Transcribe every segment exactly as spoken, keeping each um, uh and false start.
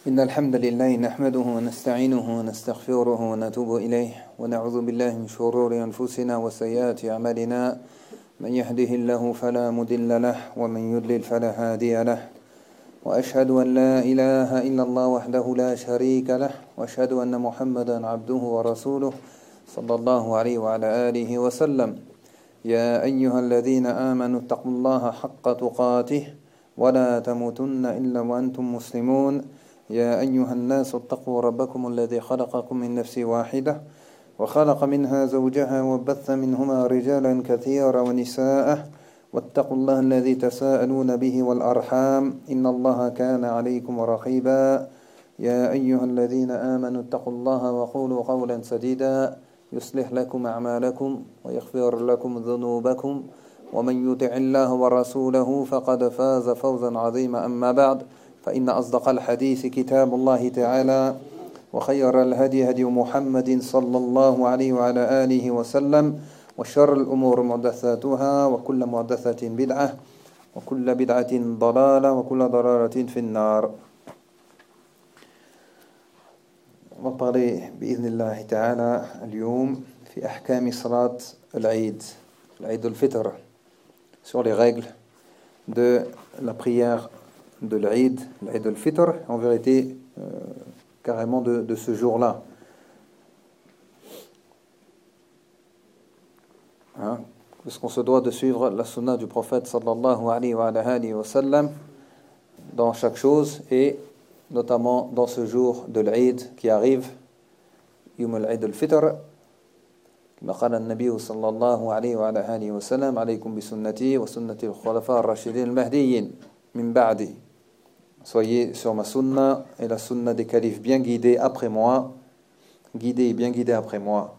إن الحمد لله نحمده ونستعينه ونستغفره ونتوب إليه ونعوذ بالله من شرور أنفسنا وسيئات أعمالنا من يهده الله فلا مضل له ومن يضلل فلا هادي له وأشهد أن لا إله إلا الله وحده لا شريك له وأشهد أن محمدا عبده ورسوله صلى الله عليه وعلى آله وسلم يا أيها الذين آمنوا اتقوا الله حق تقاته ولا تموتن إلا وأنتم مسلمون يا أيها الناس اتقوا ربكم الذي خلقكم من نفس واحدة وخلق منها زوجها وبث منهما رجالا كثيرا ونساء واتقوا الله الذي تساءلون به والأرحام إن الله كان عليكم رقيبا يا أيها الذين آمنوا اتقوا الله وقولوا قولا سديدا يصلح لكم أعمالكم ويغفر لكم ذنوبكم ومن يطع الله ورسوله فقد فاز فوزا عظيما أما بعد فإن أصدق الحديث كتاب الله تعالى وخير الهدي هدي محمد صلى الله عليه وعلى آله وسلم وشر الأمور محدثاتها وكل محدثة بدعة وكل بدعة ضلالة وكل ضلالة في النار. On va parler بإذن الله تعالى اليوم في أحكام صلاة العيد العيد الفطر sur les règles de la prière de l'Aïd, l'Aïd al-Fitr, en vérité, euh, carrément de, de ce jour-là. Hein? Parce qu'on se doit de suivre la sunna du prophète sallallahu alayhi wa alayhi wa sallam dans chaque chose, et notamment dans ce jour de l'Aïd qui arrive, Yom al-Aïd al-Fitr. كما قال النبي صلى الله عليه وعلى آله وسلم عليكم بسنتي وسنة الخلفاء الراشدين المهديين من بعدي. Soyez sur ma sunna et la sunna des califes bien guidés après moi, guidés et bien guidés après moi.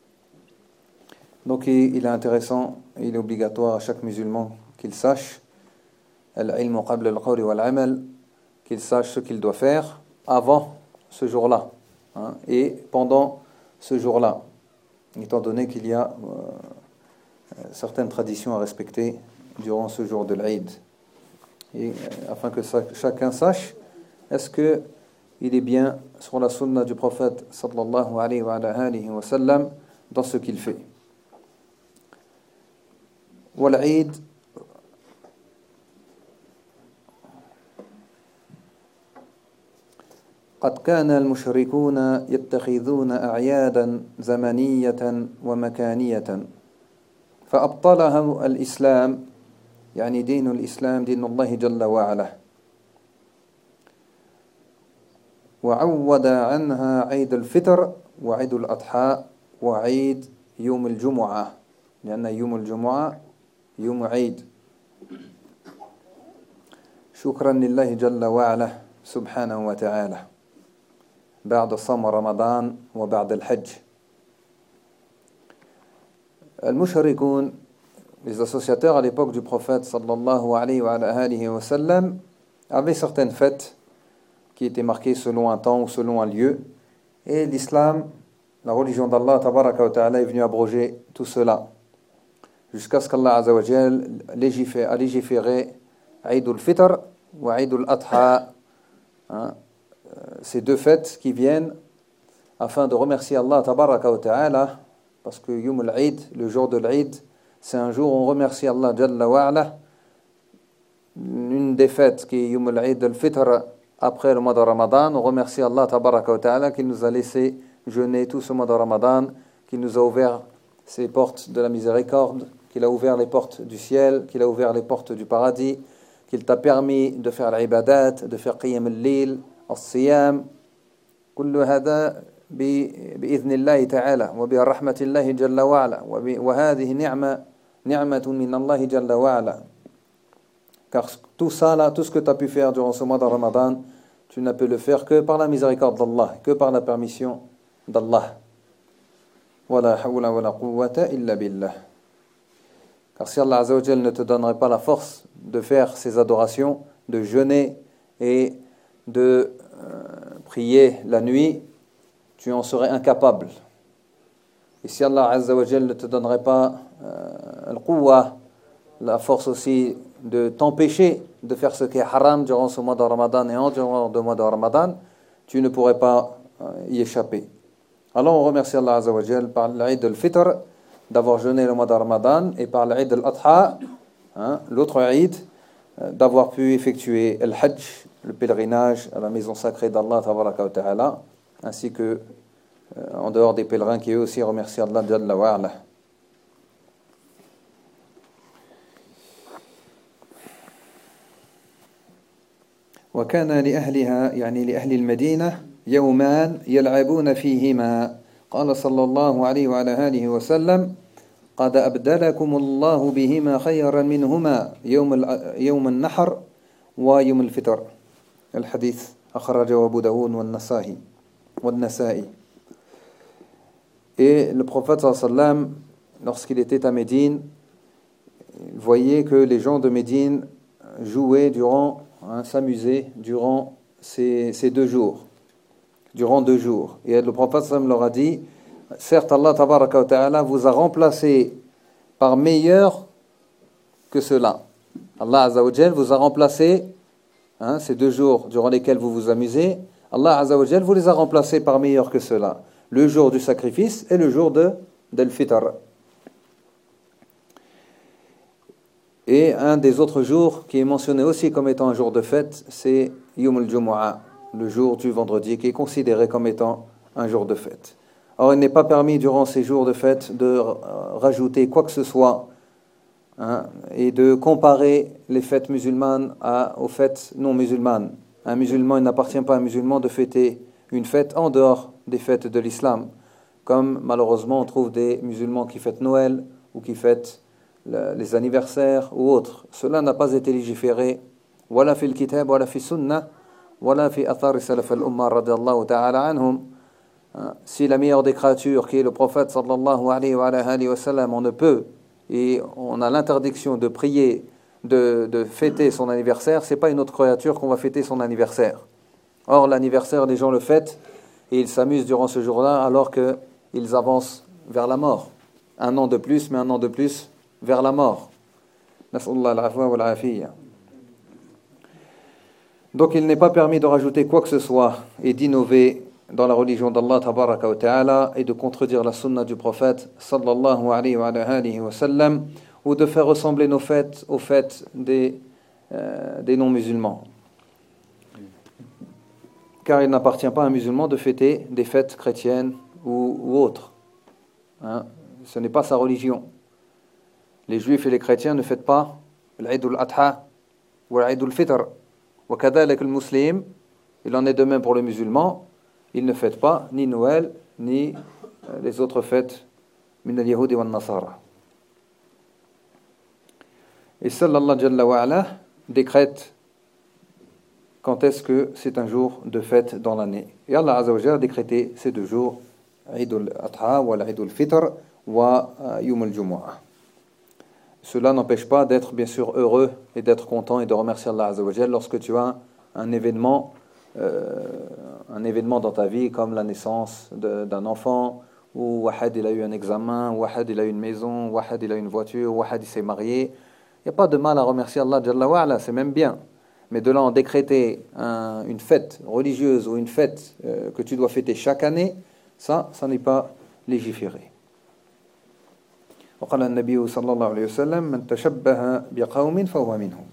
Donc il est intéressant, il est obligatoire à chaque musulman qu'il sache al-ilmu qabla al-qawli wal-amal, qu'il sache ce qu'il doit faire avant ce jour-là, hein, et pendant ce jour-là, étant donné qu'il y a euh, certaines traditions à respecter durant ce jour de l'Aïd. Et afin que ça, chacun sache, est-ce que il est bien sur la sunna du prophète sallallahu alayhi wa alayhi wa sallam dans ce qu'il fait. والعيد قد كان المشركون يتخذون أعيادا زمنية ومكانية فأبطلها الإسلام يعني دين الإسلام دين الله جل وعلا وعود عنها عيد الفطر وعيد الأضحى وعيد يوم الجمعة لأن يوم الجمعة يوم عيد شكرا لله جل وعلا سبحانه وتعالى بعد صوم رمضان وبعد الحج. المشركون, les associateurs à l'époque du prophète sallallahu alayhi wa alayhi wa sallam, avaient certaines fêtes qui étaient marquées selon un temps ou selon un lieu, et l'islam, la religion d'Allah tabaraka wa ta'ala, est venue abroger tout cela jusqu'à ce qu'Allah azza wa jal a légiféré Eid al-Fitr ou Eid al-Adha, hein, ces deux fêtes qui viennent afin de remercier Allah tabaraka wa ta'ala, parce que Yom al-Eid, le jour de l'Eid, c'est un jour où on remercie Allah Jalla wa'ala. Une des fêtes qui est Yom al-Eid al-Fitr après le mois de Ramadan, on remercie Allah tabaraka wa ta'ala qui nous a laissé jeûner tout ce mois de Ramadan, qui nous a ouvert ses portes de la miséricorde, qu'il a ouvert les portes du ciel, qu'il a ouvert les portes du paradis, qu'il t'a permis de faire l'ibadat, de faire qiyam al-lil, al-siyam, kullu hada بإذن الله تعالى وبرحمة الله جل وعلا وهذه نعمة نعمة من الله جل وعلا. Car tout ça là, tout ce que tu as pu faire durant ce mois de Ramadan, tu n'as pu le faire que par la miséricorde d'Allah, que par la permission d'Allah. ولا حول ولا قوة إلا بالله. Car si Allah Azza wa Jal ne te donnerait pas la force de faire ces adorations, de jeûner et de euh, prier la nuit, tu en serais incapable. Et si Allah Azza wa Jal ne te donnerait pas euh, al-quwwa, la force aussi de t'empêcher de faire ce qui est haram durant ce mois de Ramadan et en dehors du mois de Ramadan, tu ne pourrais pas y échapper. Alors on remercie Allah Azza wa Jal par l'Eid al-Fitr d'avoir jeûné le mois de Ramadan et par l'Eid al-Adha, hein, l'autre Eid, d'avoir pu effectuer le Hajj, le pèlerinage à la maison sacrée d'Allah Tabaraka wa Ta'ala, ainsi que euh, en dehors des pèlerins qui eux aussi remercient Allah Jalla wa Ala. وكان لأهلها يعني لأهل المدينة يومان يلعبون فيهما قال صلى الله عليه وعلى آله وسلم قد أبدلكم الله بهما خيرا منهما يوم يوم النحر ويوم الفطر الحديث أخرجه أبو داود والنسائي والنسائي. Et le prophète sallallahu alayhi wa sallam, lorsqu'il était à Médine, il voyait que les gens de Médine jouaient durant Hein, s'amuser durant ces, ces deux jours, durant deux jours. Et le prophète sallam leur a dit, certes Allah tabaraka wa ta'ala vous a remplacé par meilleur que cela. Allah azza wa jal vous a remplacé, hein, ces deux jours durant lesquels vous vous amusez, Allah azza wa jal vous les a remplacés par meilleur que cela. Le jour du sacrifice et le jour de d'Al-Fitr. Et un des autres jours qui est mentionné aussi comme étant un jour de fête, c'est Yom al-Jumu'ah, le jour du vendredi, qui est considéré comme étant un jour de fête. Or, il n'est pas permis durant ces jours de fête de rajouter quoi que ce soit, hein, et de comparer les fêtes musulmanes à, aux fêtes non musulmanes. Un musulman, il n'appartient pas à un musulman de fêter une fête en dehors des fêtes de l'islam, comme malheureusement on trouve des musulmans qui fêtent Noël ou qui fêtent les anniversaires ou autres. Cela n'a pas été légiféré wala fi al-kitab wala fi sunnah wala fi athar salaf al-umma radiyallahu ta'ala anhum. Si la meilleure des créatures qui est le prophète sallallahu alayhi wa alayhi wa sallam, on ne peut et on a l'interdiction de prier, de, de fêter son anniversaire, c'est pas une autre créature qu'on va fêter son anniversaire. Or l'anniversaire, les gens le fêtent et ils s'amusent durant ce jour-là alors qu'ils avancent vers la mort. Un an de plus, mais un an de plus vers la mort. Donc il n'est pas permis de rajouter quoi que ce soit et d'innover dans la religion d'Allah tabaraka wa ta'ala et de contredire la sunna du prophète sallallahu alayhi wa alihi wa sallam, ou de faire ressembler nos fêtes aux fêtes des, euh, des non-musulmans. Car il n'appartient pas à un musulman de fêter des fêtes chrétiennes ou, ou autres. Hein? Ce n'est pas sa religion. Les juifs et les chrétiens ne fêtent pas l'Eid al-Adha ou l'Eid al-Fitr. Wa kadhalik al-Muslim, il en est de même pour les musulmans, ils ne fêtent pas ni Noël ni les autres fêtes min al-Yahudi wa al-Nasara. Et seul Allah Jalla wa Ala décrète quand est-ce que c'est un jour de fête dans l'année. Et Allah Azza wa Jalla a décrété ces deux jours, Eid al-Adha wa l'Eid al-Fitr wa Yom al-Jumu'ah. Cela n'empêche pas d'être bien sûr heureux et d'être content et de remercier Allah Azza wa Jal lorsque tu as un événement, euh, un événement dans ta vie comme la naissance de, d'un enfant, ou Wahad il a eu un examen, Wahad il a eu une maison, Wahad il a eu une voiture, Wahad il s'est marié. Il n'y a pas de mal à remercier Allah Jalla wa Ala, c'est même bien. Mais de là en décréter un, une fête religieuse ou une fête euh, que tu dois fêter chaque année, ça, ça n'est pas légiféré. وقال النبي صلى الله عليه وسلم من تشبه بقوم فهو منهم.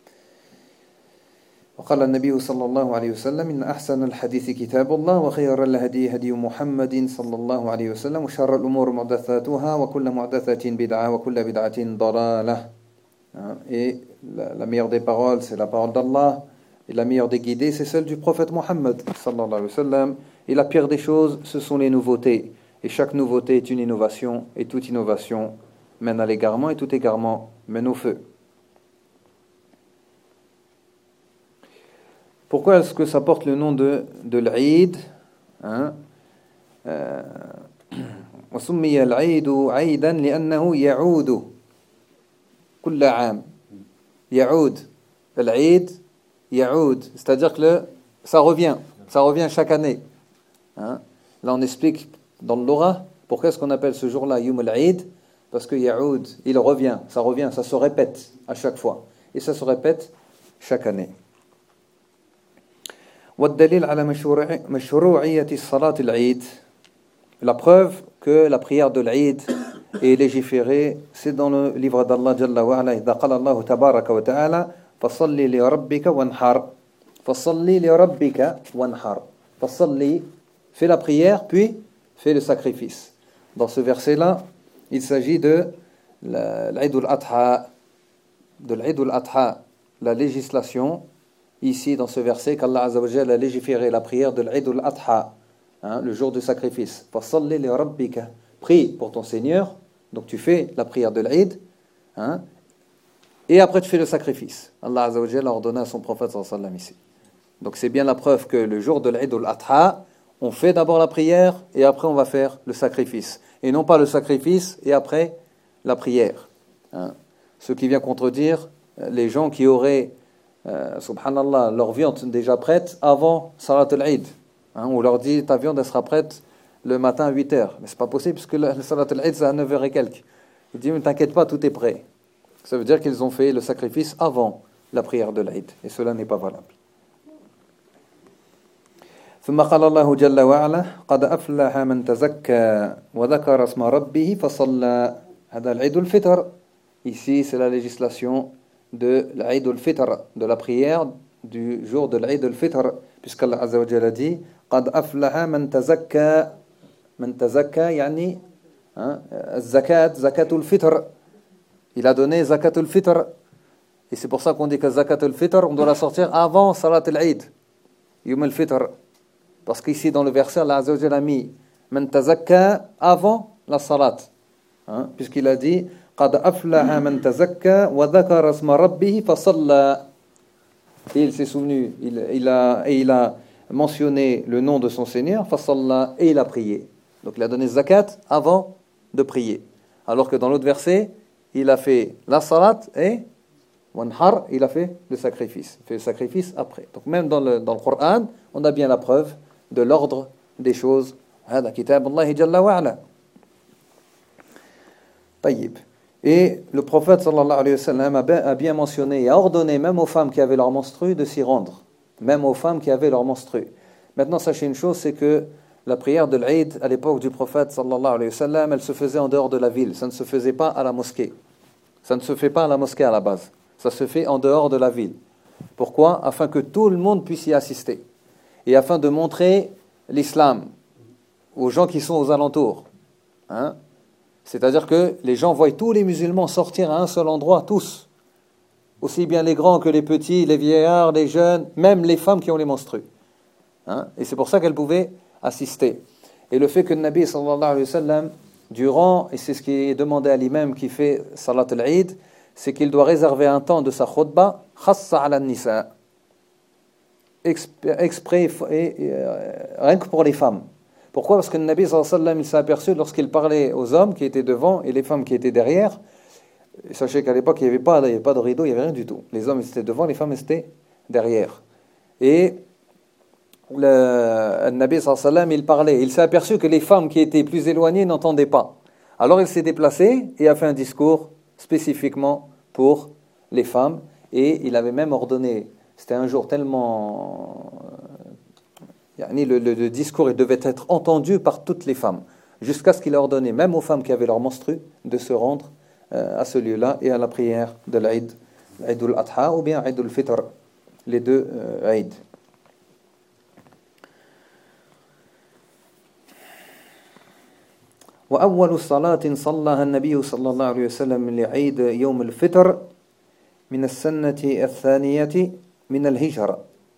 وقال النبي صلى الله عليه وسلم إن أحسن الحديث كتاب الله وخير الهدي هدي محمد صلى الله عليه وسلم وشر الأمور محدثاتها وكل محدثة بدعة وكل بدعة ضلالة. Et la, la meilleure des paroles, c'est la parole d'Allah, et la meilleure des guidées, c'est celle du prophète Mohammed sallallahu alayhi wa sallam. Et la pire des choses, ce sont les nouveautés. Et chaque nouveauté est une innovation, et toute innovation mène à l'égarement, et tout égarement mène au feu. Pourquoi est-ce que ça porte le nom de, de l'Eid, hein? وسمي العيد عيدا لأنه يعود كل عام. يعود. العيد يعود. C'est-à-dire que le, ça revient. Ça revient chaque année. Hein? Là on explique dans le Lora, pourquoi est-ce qu'on appelle ce jour-là Yom al-Eid? Parce que Yaoud, il revient, ça revient, ça se répète à chaque fois. Et ça se répète chaque année. والدليل على مشروع- مشروعية الصلاة العيد. La preuve que la prière de l'Eid est légiférée, c'est dans le livre d'Allah Jalla wa Ala. إذا قال الله تبارك وتعالى فصل لربك وانحر. فصل لربك وانحر. فصل, fais la prière, puis fais le sacrifice. Dans ce verset-là, il s'agit de l'Eid al-Adha, de l'Eid al-Adha, la législation, ici dans ce verset, qu'Allah Azza wa Jalla a légiféré la prière de l'Eid al-Adha, hein, le jour du sacrifice. Fasalli li rabbika, prie pour ton Seigneur, donc tu fais la prière de l'Eid, hein, et après tu fais le sacrifice. Allah Azza wa Jalla a ordonné à son prophète sallallahu alayhi wa sallam ici. Donc c'est bien la preuve que le jour de l'Eid al-Adha, on fait d'abord la prière et après on va faire le sacrifice. Et non pas le sacrifice et après la prière. Hein. Ce qui vient contredire les gens qui auraient, euh, subhanallah, leur viande déjà prête avant Salat al-Eid. Hein, on leur dit ta viande elle sera prête le matin à huit heures. Mais c'est pas possible puisque le Salat al-Eid c'est à neuf heures et quelques. Il dit mais t'inquiète pas, tout est prêt. Ça veut dire qu'ils ont fait le sacrifice avant la prière de l'Eid. Et cela n'est pas valable. ثم قال الله جل وعلا قد أفلح من تزكى وذكر اسم ربه فصلى. هذا العيد الفطر. Ici c'est la législation de l'Eid al-Fitr, de la prière du jour de l'Eid al-Fitr, puisqu'Allah Azza wa Jalla dit قد أفلح من تزكى. من تزكى يعني الزكاة زكاة الفطر. Il a donné zakat al-Fitr. Et c'est pour ça qu'on dit que zakat al-Fitr on doit la sortir avant Salat al-Eid, Yom al-Fitr. Parce qu'ici, dans le verset, Allah Azza wa Jalla a mis Man tazakka avant la salat. Hein, puisqu'il a dit Qad aflaha man tazakka wa dhakara asma rabbihi fa salla. Et il s'est souvenu, il, il a, et il a mentionné le nom de son Seigneur, fa salla, et il a prié. Donc il a donné zakat avant de prier. Alors que dans l'autre verset, il a fait la salat et wanhar, il a fait le sacrifice. Il fait le sacrifice après. Donc même dans le, dans le Coran, on a bien la preuve de l'ordre des choses. هذا كتاب الله جل وعلا. طيب. Et le prophète sallallahu alayhi wa sallam a bien mentionné et a ordonné même aux femmes qui avaient leur menstru de s'y rendre. Même aux femmes qui avaient leur menstru. Maintenant, sachez une chose, c'est que la prière de l'Eid à l'époque du prophète sallallahu alayhi wa sallam, elle se faisait en dehors de la ville. Ça ne se faisait pas à la mosquée. Ça ne se fait pas à la mosquée à la base. Ça se fait en dehors de la ville. Pourquoi? Afin que tout le monde puisse y assister. Et afin de montrer l'islam aux gens qui sont aux alentours. Hein? C'est-à-dire que les gens voient tous les musulmans sortir à un seul endroit, tous. Aussi bien les grands que les petits, les vieillards, les jeunes, même les femmes qui ont les menstrues. Hein? Et c'est pour ça qu'elles pouvaient assister. Et le fait que le Nabi sallallahu alayhi wa sallam, durant, et c'est ce qui est demandé à l'imam qui fait Salat al-Eid, c'est qu'il doit réserver un temps de sa khutbah khassa ala nisa, exprès et, et, rien que pour les femmes. Pourquoi? Parce que le Nabi sallallahu alayhi wa sallam, il s'est aperçu lorsqu'il parlait aux hommes qui étaient devant et les femmes qui étaient derrière. Et sachez qu'à l'époque il n'y avait pas, il n'y avait pas de rideau, il n'y avait rien du tout. Les hommes étaient devant, les femmes étaient derrière. Et le, le Nabi sallallahu alayhi wa sallam, il parlait. Il s'est aperçu que les femmes qui étaient plus éloignées n'entendaient pas. Alors il s'est déplacé et a fait un discours spécifiquement pour les femmes. Et il avait même ordonné, c'était un jour tellement... Le, le, le discours il devait être entendu par toutes les femmes, jusqu'à ce qu'il a ordonné, même aux femmes qui avaient leur menstru, de se rendre euh, à ce lieu-là et à la prière de l'Eid, l'Eid al-Adha ou bien Eid al-Fitr, les deux euh, Eid. وأول صلاة صلىها النبي صلى الله عليه وسلم لعيد يوم الفطر من السنة الثانية من الهجرة.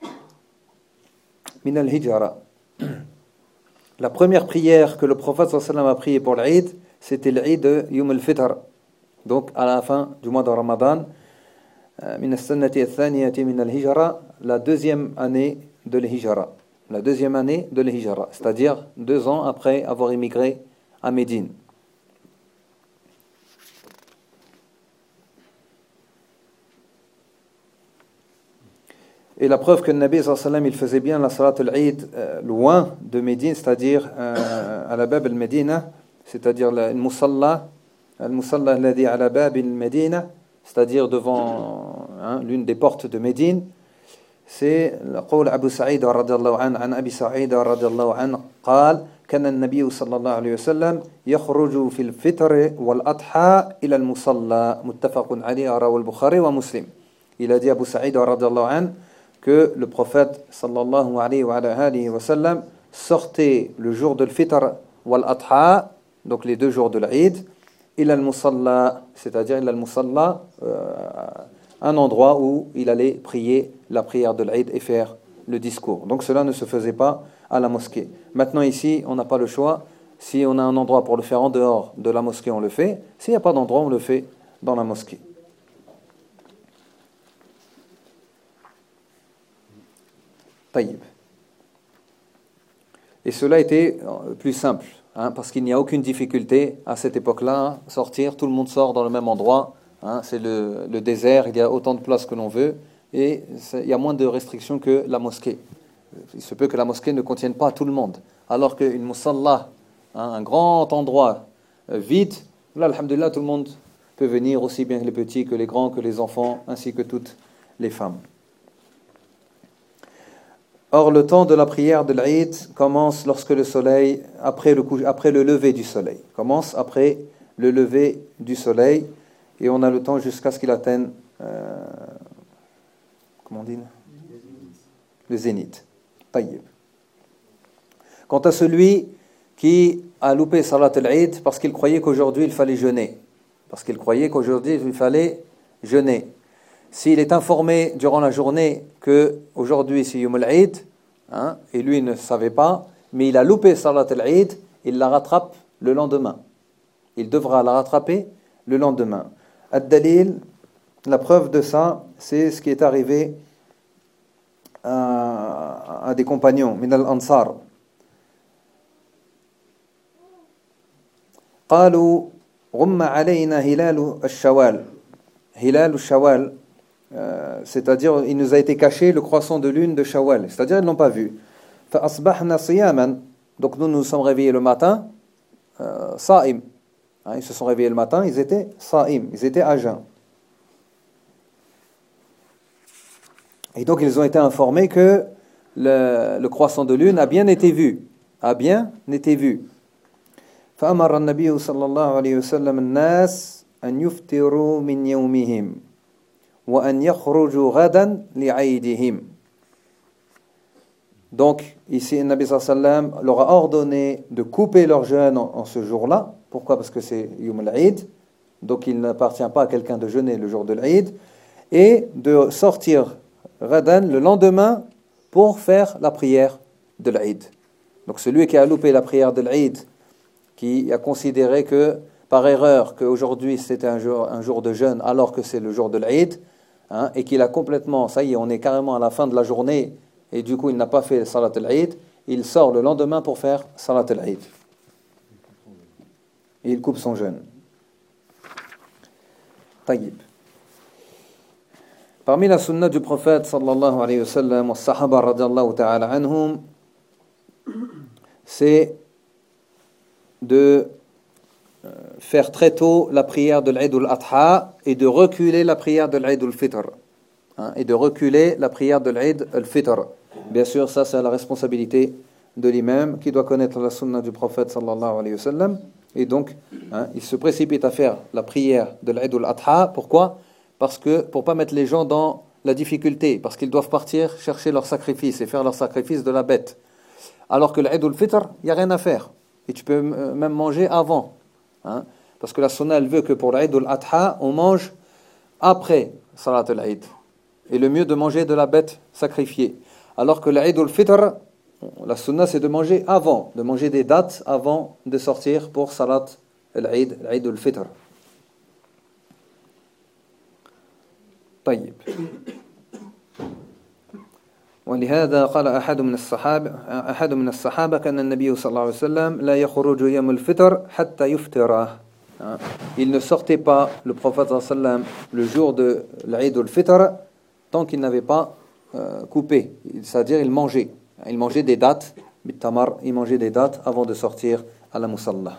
من الهجرة. La première prière que le prophète sallallahu alayhi wa sallam a priée pour l'Eid, c'était l'Eid de Yom al-Fitr, donc à la fin du mois de Ramadan, من السنة الثانية من الهجرة, la deuxième année de l'Hijra, la deuxième année de l'Hijra, c'est-à-dire deux ans après avoir immigré à Médine. Et la preuve que le Nabi sallallahu alayhi wa sallam, il faisait bien la salat al-Eid euh, loin de Médine, c'est-à-dire euh, à la Bab al-Medina, c'est-à-dire le Musalla, al-Musalla alladhi ala Bab al-Medina, c'est-à-dire devant hein, l'une des portes de Médine. c'est le قول أبو سعيد رضي الله عنه عن أبي سعيد رضي الله عنه قال كان النبي صلى الله عليه وسلم يخرج في الفطر والأضحى إلى المصلى متفق عليه رواه البخاري ومسلم. Il a dit Abu Sa'id radiallahu anhu que le prophète sallallahu alayhi wa alayhi wa sallam sortait le jour de l'Fitr wal Adha, donc les deux jours de l'Aïd, ila al-Musalla, c'est-à-dire ila al-Musalla, euh, un endroit où il allait prier la prière de l'Aïd et faire le discours. Donc cela ne se faisait pas à la mosquée. Maintenant ici, on n'a pas le choix. Si on a un endroit pour le faire en dehors de la mosquée, on le fait. S'il n'y a pas d'endroit, on le fait dans la mosquée. Taïb. Et cela était plus simple, hein, parce qu'il n'y a aucune difficulté à cette époque-là, sortir, tout le monde sort dans le même endroit, hein, c'est le, le désert, il y a autant de places que l'on veut, et il y a moins de restrictions que la mosquée. Il se peut que la mosquée ne contienne pas tout le monde, alors qu'une musalla, hein, un grand endroit euh, vide, là, alhamdulillah, tout le monde peut venir, aussi bien les petits que les grands, que les enfants, ainsi que toutes les femmes. Or, le temps de la prière de l'Aïd commence lorsque le soleil, après le, couche, après le lever du soleil, commence après le lever du soleil, et on a le temps jusqu'à ce qu'il atteigne, euh, comment on dit, le zénith. Taïb. Quant à celui qui a loupé Salat al-Eid parce qu'il croyait qu'aujourd'hui il fallait jeûner, parce qu'il croyait qu'aujourd'hui il fallait jeûner, s'il est informé durant la journée que aujourd'hui c'est Yom al-Eid, hein, et lui ne savait pas, mais il a loupé Salat al-Eid, il la rattrape le lendemain. Il devra la rattraper le lendemain. Ad-Dalil, la preuve de ça, c'est ce qui est arrivé à, à des compagnons, min al-Ansar. قالوا غم علينا هلال الشوال هلال الشوال Euh, c'est-à-dire il nous a été caché le croissant de lune de Shawwal, c'est-à-dire ils ne l'ont pas vu. فأصبحنا صياما, donc nous nous sommes réveillés le matin, euh, صائم, hein, ils se sont réveillés le matin, ils étaient صائم, ils étaient à jeun. Et donc ils ont été informés que le, le croissant de lune a bien été vu, a bien été vu. فأمر النبي صلى الله عليه وسلم الناس أن يفطروا من يومهم وأن يخرجوا غدا لعيدهم. Donc, ici, le Nabi sallallahu alayhi wa sallam leur a ordonné de couper leur jeûne en, en ce jour-là. Pourquoi? Parce que c'est Yom al-Eid, donc il n'appartient pas à quelqu'un de jeûner le jour de l'Eid, et de sortir ghadan le lendemain pour faire la prière de l'Eid. Donc celui qui a loupé la prière de l'Eid, qui a considéré que, par erreur, qu'aujourd'hui c'était un jour, un jour de jeûne alors que c'est le jour de l'Eid, hein, et qu'il a complètement, ça y est, on est carrément à la fin de la journée, et du coup il n'a pas fait Salat al-Eid, il sort le lendemain pour faire Salat al-Eid. Et il coupe son jeûne. Taïb. Parmi la sunna du prophète sallallahu alayhi wa sallam, wa sahaba radiyallahu ta'ala anhum, c'est de faire très tôt la prière de l'Eid al-Adha et de reculer la prière de l'Eid al-Fitr. Hein, et de reculer la prière de l'Eid al-Fitr. Bien sûr, ça c'est la responsabilité de l'imam qui doit connaître la sunna du prophète sallallahu alayhi wa sallam. Et donc, hein, il se précipite à faire la prière de l'Eid al-Adha. Pourquoi? Parce que pour pas mettre les gens dans la difficulté, parce qu'ils doivent partir chercher leur sacrifice et faire leur sacrifice de la bête. Alors que l'Eid al-Fitr, il n'y a rien à faire. Et tu peux même manger avant. Hein, parce que la sunna, elle veut que pour l'Eid al-Adha, on mange après Salat al-Eid. Et le mieux de manger de la bête sacrifiée. Alors que l'Eid al-Fitr, la sunna, c'est de manger avant, de manger des dates avant de sortir pour Salat al-Eid, l'Eid al-Fitr. طيب. ولهذا قال أحد من الصحابة أحد من الصحابة كان النبي صلى الله عليه وسلم لا يخرج يوم الفطر حتى يفطر. Il ne sortait pas, le prophète صلى الله عليه وسلم, le jour de l'Eid al-Fitr tant qu'il n'avait pas euh, coupé, c'est-à-dire il mangeait, il mangeait des dates, bitamar, il mangeait des dates avant de sortir à la musalla.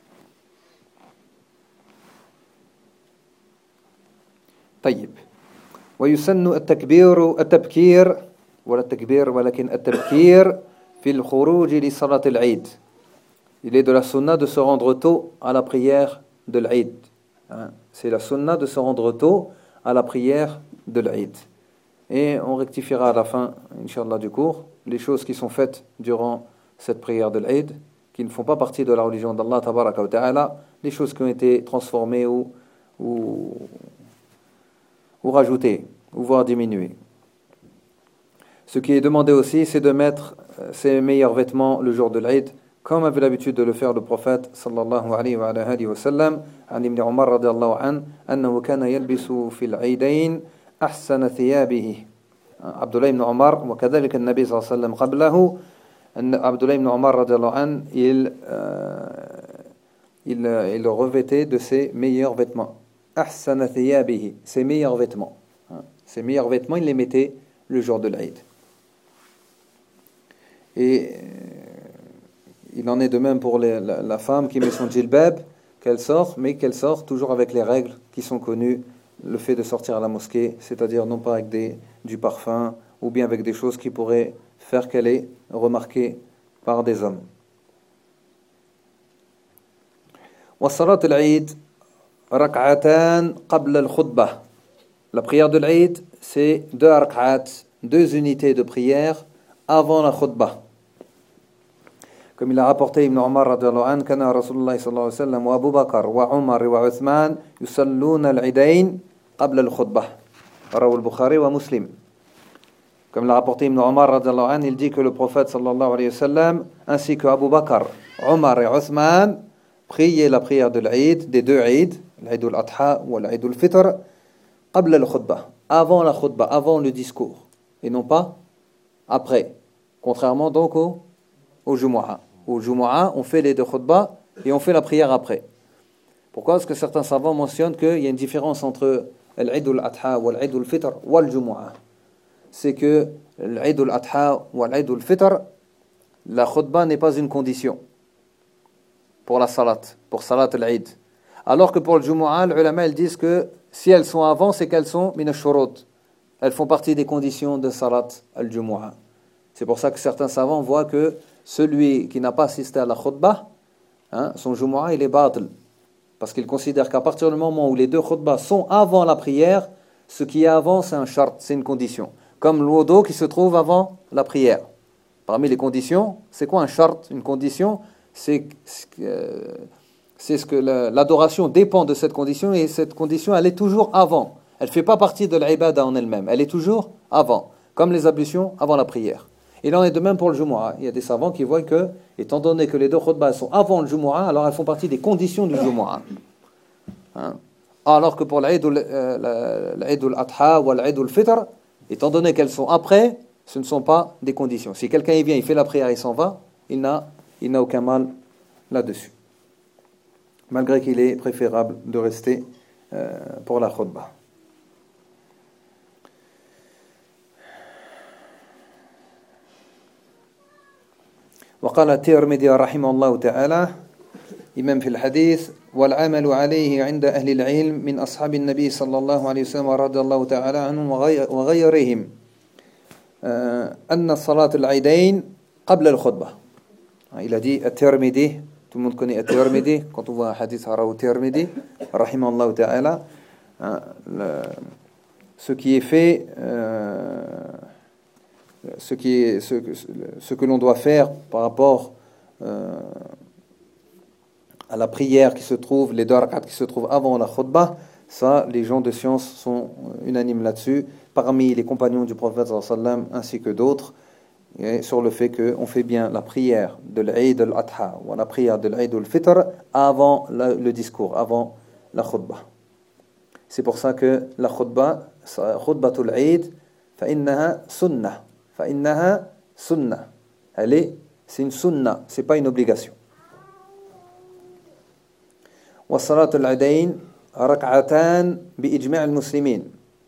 طيب. ويسن التكبير التبكير ولا التكبير ولكن التبكير في الخروج لصلاة العيد. Il est de la sunna de se rendre tôt à la prière de l'Aïd. Hein? C'est la sunna de se rendre tôt à la prière de l'Aïd. Et on rectifiera à la fin, Inch'Allah, du cours, les choses qui sont faites durant cette prière de l'Aïd, qui ne font pas partie de la religion d'Allah, tabaraka wa ta'ala, les choses qui ont été transformées ou, ou, ou rajoutées, ou voire diminuées. Ce qui est demandé aussi, c'est de mettre ses meilleurs vêtements le jour de l'Aïd, comme avait l'habitude de le faire le prophète sallallahu alayhi wa alihi wa sallam, عن ابن عمر رضي الله عنه أنه كان يلبس في العيدين أحسن ثيابه. عبد الله بن عمر وكذلك النبي صلى الله عليه وسلم قبله أن عبد الله بن عمر رضي الله عنه il, euh, il, il revêtait de ses meilleurs vêtements. أحسن ثيابه, ses meilleurs vêtements. Ses meilleurs vêtements, il les mettait le jour de l'Aïd. Et il en est de même pour les, la, la femme qui met son djilbab, qu'elle sort, mais qu'elle sort toujours avec les règles qui sont connues, le fait de sortir à la mosquée, c'est-à-dire non pas avec des, du parfum, ou bien avec des choses qui pourraient faire qu'elle est remarquée par des hommes. وصلاة العيد ركعتان قبل الخطبة. La prière de l'Aïd, c'est deux rak'at, deux unités de prière avant la khutbah. Comme il a rapporté Ibn Omar radiallahu anhu, كان رسول الله صلى الله عليه وسلم وأبو بكر وعمر وعثمان يصلون العيدين قبل الخطبة. رواه البخاري ومسلم. Comme il a rapporté Ibn Omar radiallahu anhu, il dit que le prophète sallallahu alayhi wa sallam ainsi que Abu Bakr, Omar et Othman priaient la prière de l'Aïd, des deux Aïd, l'Aïd al-Adha ou l'Aïd al-Fitr, قبل الخطبة, avant la khutbah, avant le discours, et non pas après. Contrairement donc au, au Jumu'ah. Au Jumu'ah, on fait les deux khutbahs et on fait la prière après. Pourquoi? Parce que certains savants mentionnent qu'il y a une différence entre l'Aïd al-Adha ou l'Aïd al-Fitr ou le Jumu'ah. C'est que l'Aïd al-Adha ou l'Aïd al-Fitr, la khutbah n'est pas une condition pour la salat, pour salat al-Aïd. Alors que pour le Jumu'ah, les ulama ils disent que si elles sont avant, c'est qu'elles sont min ash-shurut. Elles font partie des conditions de salat al-Jumu'ah. C'est pour ça que certains savants voient que celui qui n'a pas assisté à la khutbah, hein, son Jumu'ah, il est batil. Parce qu'ils considèrent qu'à partir du moment où les deux khutbahs sont avant la prière, ce qui est avant, c'est un shart, c'est une condition. Comme l'wudu qui se trouve avant la prière. Parmi les conditions, c'est quoi un shart? Une condition, c'est, euh, c'est ce que la, l'adoration dépend de cette condition, et cette condition, elle est toujours avant. Elle ne fait pas partie de l'ibada en elle-même. Elle est toujours avant. Comme les ablutions avant la prière. Il en est de même pour le Jumu'ah. Il y a des savants qui voient que, étant donné que les deux khutbahs sont avant le Jumu'ah, alors elles font partie des conditions du Jumu'ah. Hein? Alors que pour l'Aïd al-Adha ou l'Aïd al-Fitr, étant donné qu'elles sont après, ce ne sont pas des conditions. Si quelqu'un il vient, il fait la prière, il s'en va, il n'a, il n'a aucun mal là-dessus. Malgré qu'il est préférable de rester euh, pour la khutbah. وقال الترمذي رحمه الله تعالى إمام في الحديث والعمل عليه عند أهل العلم من أصحاب النبي صلى الله عليه وسلم رضي الله تعالى عنهم وغيرهم أن صلاة العيدين قبل الخطبة. Il a dit الترمذي, tout le monde connaît الترمذي, quand on voit un hadith على الترمذي رحمه الله تعالى, ce qui est fait euh, Ce, qui est, ce, ce que l'on doit faire par rapport euh, à la prière qui se trouve, les deux rak'at qui se trouvent avant la khutbah, ça, les gens de science sont unanimes là-dessus, parmi les compagnons du prophète sallallahu alayhi wa sallam ainsi que d'autres, et sur le fait qu'on fait bien la prière de l'Aïd al-Adha ou la prière de l'Aïd al-Fitr avant la, le discours, avant la khutbah. C'est pour ça que la khutbah, khutbatul Aïd, فإنها sunnah. فإنها سنة. Elle est, c'est une sunna, c'est pas une obligation. والصلاة العيدين ركعتان بإجماع المسلمين.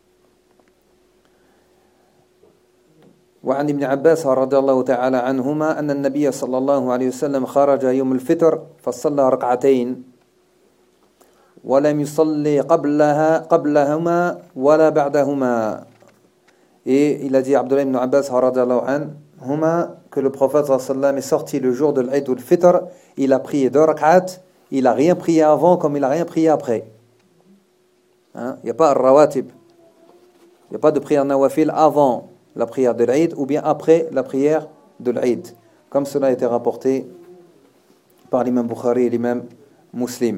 وعن ابن عباس رضي الله تعالى عنهما أن النبي صلى الله عليه وسلم خرج يوم الفطر فصلى ركعتين ولم يصلي قبلها قبلهما ولا بعدهما. Et il a dit Abdullah ibn Abbas radhiyallahu anhuma que le prophète sallallahu alayhi wa sallam est sorti le jour de l'Eid al-Fitr, il a prié deux rak'at, il n'a rien prié avant comme il n'a rien prié après. Hein? Il n'y a pas al-rawatib, il n'y a pas de prière nawafil avant la prière de l'Eid ou bien après la prière de l'Eid, comme cela a été rapporté par l'imam Bukhari et l'imam Muslim.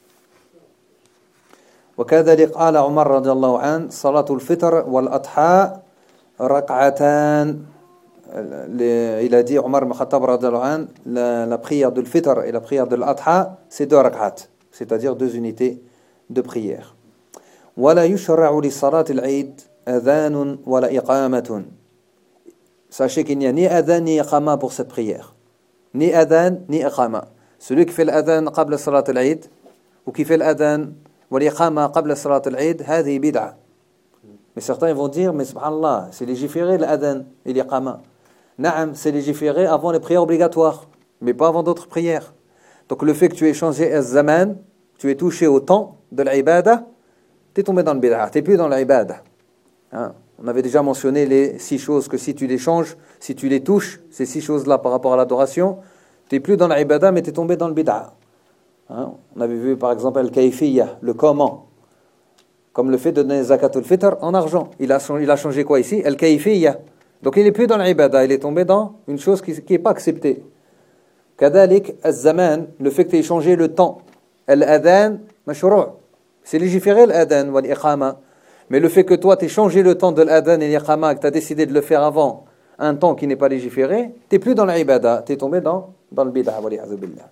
وكذلك قال عمر رضي الله عنه صلاة الفطر والأضحى ركعتان. Il a dit Omar ibn Khattab radhiyallahu anhu, la, la prière de l'Fitr et la prière de l'Adha, c'est deux rak'at, c'est-à-dire deux unités de prière. ولا يشرع لصلاة العيد أذان ولا إقامة. Sachez qu'il n'y a ni adhan ni iqama pour cette prière. Ni adhan ni iqama. Celui qui fait l'adhan قبل صلاة العيد ou qui fait l'adhan والإقامة قبل صلاة العيد هذه بدعة. Mais certains vont dire, mais subhanallah, c'est légiféré l'adhan et l'iqama. Naam, c'est légiféré avant les prières obligatoires, mais pas avant d'autres prières. Donc le fait que tu aies changé az-zaman, tu es touché au temps de l'ibada, tu es tombé dans le bid'a, tu n'es plus dans l'ibada. Hein? On avait déjà mentionné les six choses que si tu les changes, si tu les touches, ces six choses-là par rapport à l'adoration, tu n'es plus dans l'ibada, mais tu es tombé dans le bid'a. Hein? On avait vu par exemple al-kayfiyya, le comment. Comme le fait de donner zakatul fitr en argent. Il a, il a changé quoi ici? Al-kayfiyya. Donc il n'est plus dans l'ibada, il est tombé dans une chose qui n'est pas acceptée. Kadalik az-zaman, le fait que tu aies changé le temps. Al-adhan, mashrou'. C'est légiféré l'adhan ou l'iqama. Mais le fait que toi tu aies changé le temps de l'adhan et l'iqama, que tu as décidé de le faire avant un temps qui n'est pas légiféré, tu n'es plus dans l'ibada, tu es tombé dans, dans le bid'a. Wali'adhu billah.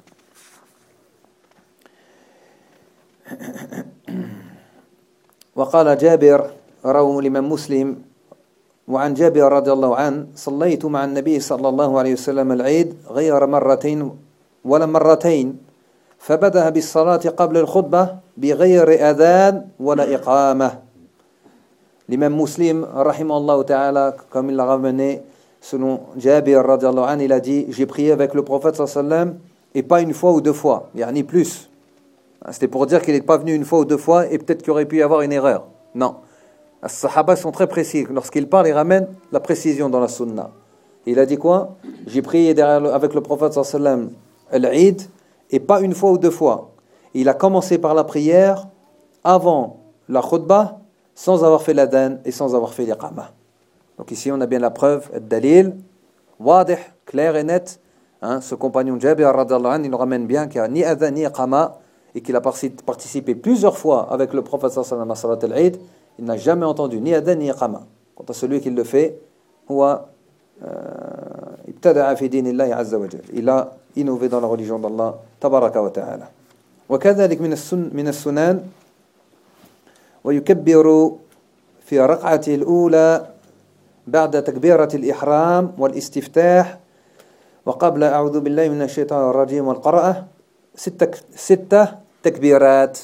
وقال جابر رواه الإمام مسلم وعن جابر رضي الله عنه صليت مع النبي صلى الله عليه وسلم العيد غير مرتين ولا مرتين فبدأ بالصلاة قبل الخطبة بغير أذان ولا إقامة. L'imam Muslim رحمه الله تعالى, comme il l'a ramené selon Jabir رضي الله عنه, il a dit j'ai prié avec le prophète صلى الله عليه وسلم et pas une fois ou deux fois, yani plus. C'était pour dire qu'il n'est pas venu une fois ou deux fois et peut-être qu'il aurait pu y avoir une erreur. Non. Les Sahaba sont très précis. Lorsqu'ils parlent, ils ramènent la précision dans la sunna. Et il a dit quoi? J'ai prié derrière, avec le prophète sallallahu alayhi wa sallam l'Eid et pas une fois ou deux fois. Il a commencé par la prière avant la khutbah sans avoir fait l'adhan et sans avoir fait l'iqama. Donc ici on a bien la preuve, le dalil, wadih, clair et net. Hein, ce compagnon Jabir radhiyallahu anhu, il nous ramène bien qu'il n'y a ni adhan ni iqama et qu'il a participé plusieurs fois avec le prophète sallallahu alayhi wa sallam à salat al-Eid, il n'a jamais entendu ni adhan ni iqama. Quant à celui qui le fait, huwa ibtada'a fi dinillahi azza wa jalla. Il a innové dans la religion d'Allah tabaraka wa ta'ala. وكذلك من السن من السنن ويكبر في ركعته الأولى بعد تكبيرة الإحرام والاستفتاح وقبل أعوذ بالله من الشيطان الرجيم والقراءة ستة ستة takbirat.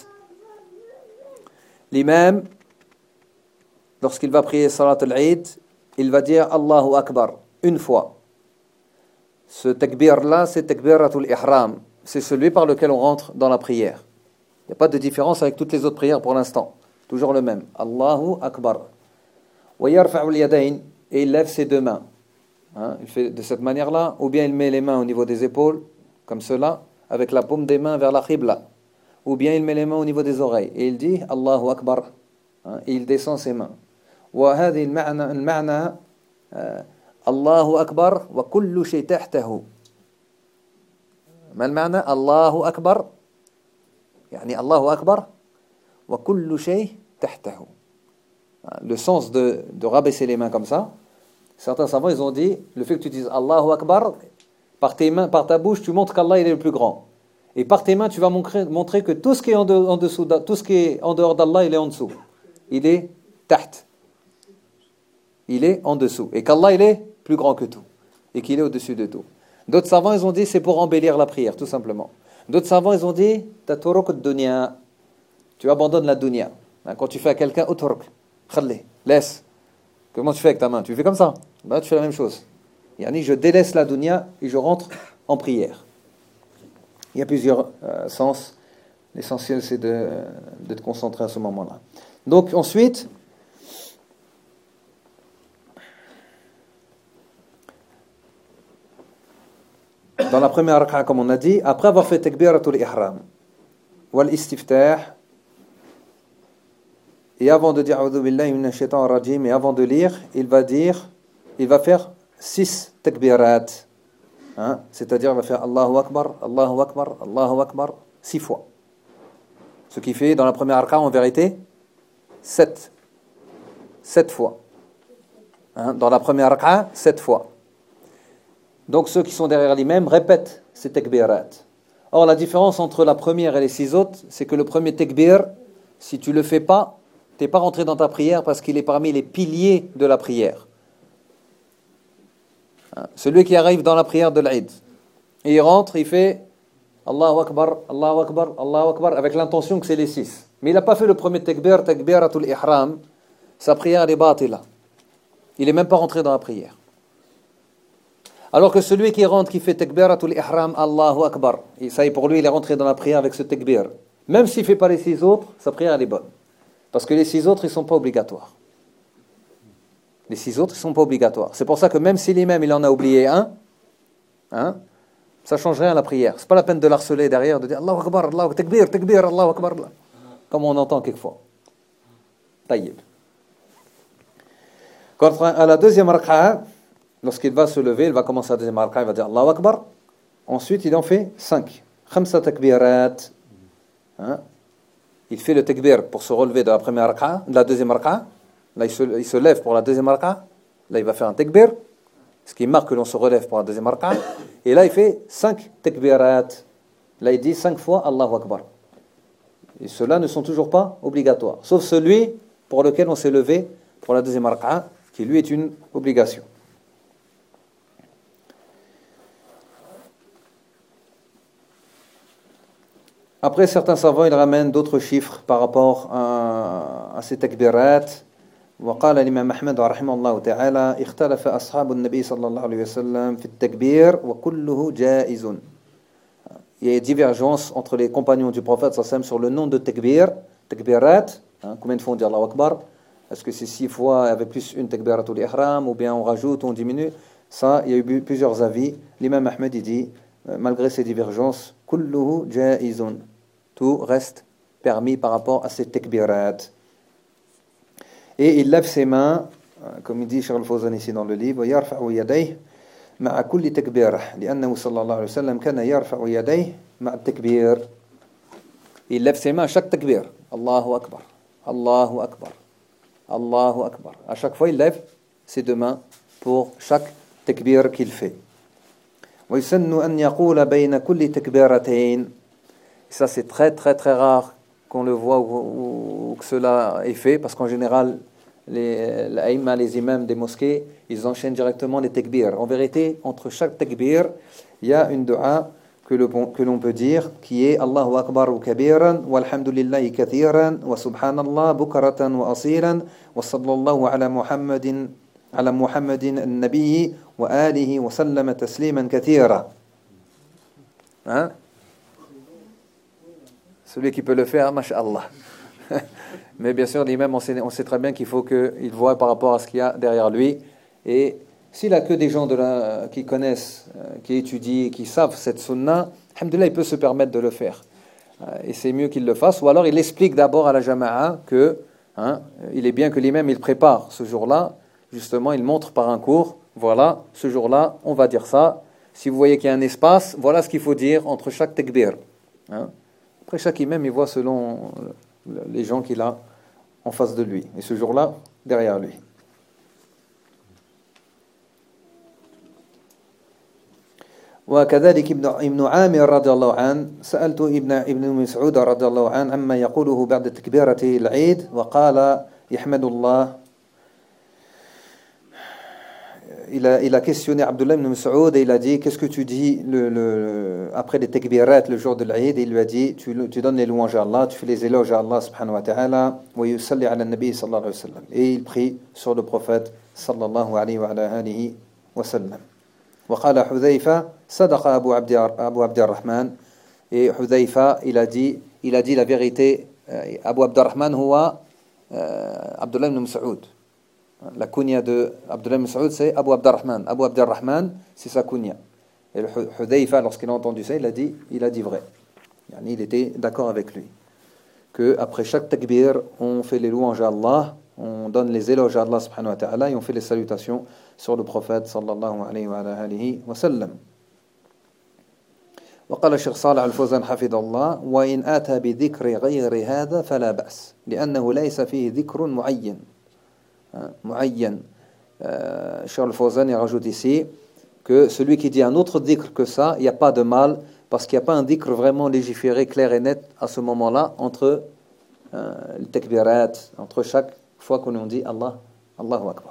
L'imam, lorsqu'il va prier Salat al-Eid, il va dire Allahu Akbar une fois. Ce takbir-là, c'est takbiratul ihram. C'est celui par lequel on rentre dans la prière. Il n'y a pas de différence avec toutes les autres prières pour l'instant. Toujours le même. Allahu Akbar. Wa yarfa'u al-yadayn, et il lève ses deux mains. Hein, il fait de cette manière-là, ou bien il met les mains au niveau des épaules, comme cela, avec la paume des mains vers la qibla. Ou bien il met les mains au niveau des oreilles. Et il dit Allahu Akbar. Hein, et il descend ses mains. Wa hadhi al-ma'na al-ma'na Allahu Akbar wa kullu shay tahtahu. ما المعنى الله أكبر يعني الله أكبر وكل شيء تحته. Le sens de, de rabaisser les mains comme ça, certains savants ils ont dit le fait que tu dises Allahu Akbar, par tes mains, par ta bouche tu montres qu'Allah il est le plus grand, et par tes mains tu vas montrer, montrer que tout ce qui est en, de, en dessous, tout ce qui est en dehors d'Allah il est en dessous, il est taht, il est en dessous, et qu'Allah il est plus grand que tout et qu'il est au-dessus de tout. D'autres savants, ils ont dit, c'est pour embellir la prière, tout simplement. D'autres savants, ils ont dit, taturuk dunya, tu abandonnes la dunya. Quand tu fais à quelqu'un, uturk, khalli, laisse. Comment tu fais avec ta main? Tu fais comme ça. Ben, tu fais la même chose. Yani, je délaisse la dunya et je rentre en prière. Il y a plusieurs euh, sens. L'essentiel, c'est de, d'être concentré à ce moment-là. Donc, ensuite, dans la première rak'a, comme on a dit, après avoir fait takbiratul ihram, wal istiftah, et avant de dire a'udhu billahi minash shaitanir rajim, et avant de lire, il va dire, il va faire six takbirat. Hein? C'est-à-dire, il va faire Allahu Akbar, Allahu Akbar, Allahu Akbar, six fois. Ce qui fait, dans la première rak'a, en vérité, sept. Sept fois. Hein? Dans la première rak'a, sept fois. Donc ceux qui sont derrière l'imam répètent ces takbirat. Or, la différence entre la première et les six autres, c'est que le premier takbir, si tu ne le fais pas, tu n'es pas rentré dans ta prière parce qu'il est parmi les piliers de la prière. Hein? Celui qui arrive dans la prière de l'Aïd, et il rentre, il fait Allahu Akbar, Allahu Akbar, Allahu Akbar, avec l'intention que c'est les six. Mais il n'a pas fait le premier takbir, takbiratul ihram, sa prière elle est batila. Il n'est même pas rentré dans la prière. Alors que celui qui rentre, qui fait takbiratul ihram, Allahu Akbar, et ça y est, pour lui, il est rentré dans la prière avec ce takbir. Même s'il ne fait pas les six autres, sa prière elle est bonne. Parce que les six autres, ils ne sont pas obligatoires. Les six autres, ils ne sont pas obligatoires. C'est pour ça que même si l'imam, il en a oublié un, hein, ça ne change rien à la prière. Ce n'est pas la peine de l'harceler derrière, de dire Allahu Akbar, Allahu Takbir, Takbir, Allahu Akbar, comme on entend quelquefois. Taïb. Quant à la deuxième rak'a, lorsqu'il va se lever, il va commencer la deuxième rak'a, il va dire Allahu Akbar. Ensuite, il en fait cinq. Khamsa takbirat. Hein? Il fait le takbir pour se relever de la première rak'a, de la deuxième rak'a. Là, il se, il se lève pour la deuxième rak'a. Là, il va faire un takbir, ce qui marque que l'on se relève pour la deuxième rak'a. Et là, il fait cinq takbirat. Là, il dit cinq fois Allahu Akbar. Et ceux-là ne sont toujours pas obligatoires. Sauf celui pour lequel on s'est levé pour la deuxième rak'a, qui lui est une obligation. Après, certains savants, ils ramènent d'autres chiffres par rapport à, à ces takbirat. وقال الإمام أحمد رحمه الله تعالى اختلف أصحاب النبي صلى الله عليه وسلم في التكبير وكله جائز. Il y a une divergence entre les compagnons du prophète sallallahu alayhi wa sallam sur le nom de takbir, takbirat, hein, combien de fois on dit Allahu Akbar? Est-ce que c'est six fois avec plus une takbiratul ihram, ou bien on rajoute ou on diminue? Ça, il y a eu plusieurs avis. L'imam Ahmed il dit, malgré ces divergences, kulluhu jaizun, tout reste permis par rapport à ces takbirat. Et il lève ses mains, comme il dit Cheikh Al-Fawzan ici dans le livre, يرفع يديه مع كل تكبير لأنه صلى الله عليه وسلم كان يرفع يديه مع التكبير. Il lève ses mains à chaque takbir. Allahu Akbar, Allahu Akbar, Allahu Akbar. À chaque fois, il lève ses deux mains pour chaque takbir qu'il fait. ويسن أن يقول بين كل تكبيرتين. Ça, c'est très très très rare qu'on le voit ou, ou que cela est fait, parce qu'en général, les, les, les imams des mosquées, ils enchaînent directement les takbir. En vérité, entre chaque takbir, il y a une dua que, le, que l'on peut dire, qui est Allahu Akbar wa kabiran, walhamdulillahi kathiran, wa subhanallah bukratan wa asiran, wa sallallahu ala Muhammadin, ala Muhammadin al-Nabiyyi, wa alihi wa sallama tasliman kathira. Hein? Celui qui peut le faire, masha'Allah. Mais bien sûr, l'imam, on sait, on sait très bien qu'il faut qu'il voit par rapport à ce qu'il y a derrière lui. Et s'il a que des gens de la, qui connaissent, qui étudient, qui savent cette sunna, alhamdoulilah, il peut se permettre de le faire. Et c'est mieux qu'il le fasse. Ou alors, il explique d'abord à la jama'a que hein, il est bien que l'imam, il prépare ce jour-là. Justement, il montre par un cours, voilà, ce jour-là, on va dire ça. Si vous voyez qu'il y a un espace, voilà ce qu'il faut dire entre chaque takbir. Hein. Après, chaque imam, il voit selon les gens qu'il a en face de lui. Et ce jour-là, derrière lui. وكذلك ابن ابن عامر رضي الله عنه سألت ابن ابن مسعود رضي الله عنه عما يقوله بعد تكبيرة العيد وقال يحمد الله. Il a, il a questionné Abdullah ibn Mas'ud et il a dit qu'est-ce que tu dis le, le, après les takbirat le jour de l'Aïd. Et il lui a dit tu, tu donnes les louanges à Allah, tu fais les éloges à Allah subhanahu wa ta'ala wa yusalli ala nabi sallallahu alayhi wa sallam. Et il prie sur le prophète sallallahu alayhi wa alihi wa sallam. وقال حذيفة صدق أبو عبد أبو عبد الرحمن. Et Hudhayfa, il a dit il a dit la vérité. Abu Abdurrahman huwa Abdullah ibn Mas'ud. La kunya de Abdullah ibn Mas'ud, c'est Abu Abdurrahman. Abu Abdurrahman, c'est sa kunya. Et le Hudayfa, lorsqu'il a entendu ça, il a dit, il a dit vrai. Il était d'accord avec lui. Que après chaque takbir, on fait les louanges à Allah, on donne les éloges à Allah subhanahu wa ta'ala et on fait les salutations sur le prophète sallallahu alayhi wa alihi wa sallam. وقال الشيخ صالح الفوزان حفظه الله وإن آتى بذكر غير هذا فلا بأس لأنه ليس فيه ذكر معين معين الشيخ الفوزان rajoute ici que celui qui dit un autre dhikr que ça, il n'y a pas de mal parce qu'il n'y a pas un dhikr vraiment légiféré, clair et net à ce moment-là entre euh, les takbirat, entre chaque fois qu'on dit Allah, Allahu Akbar.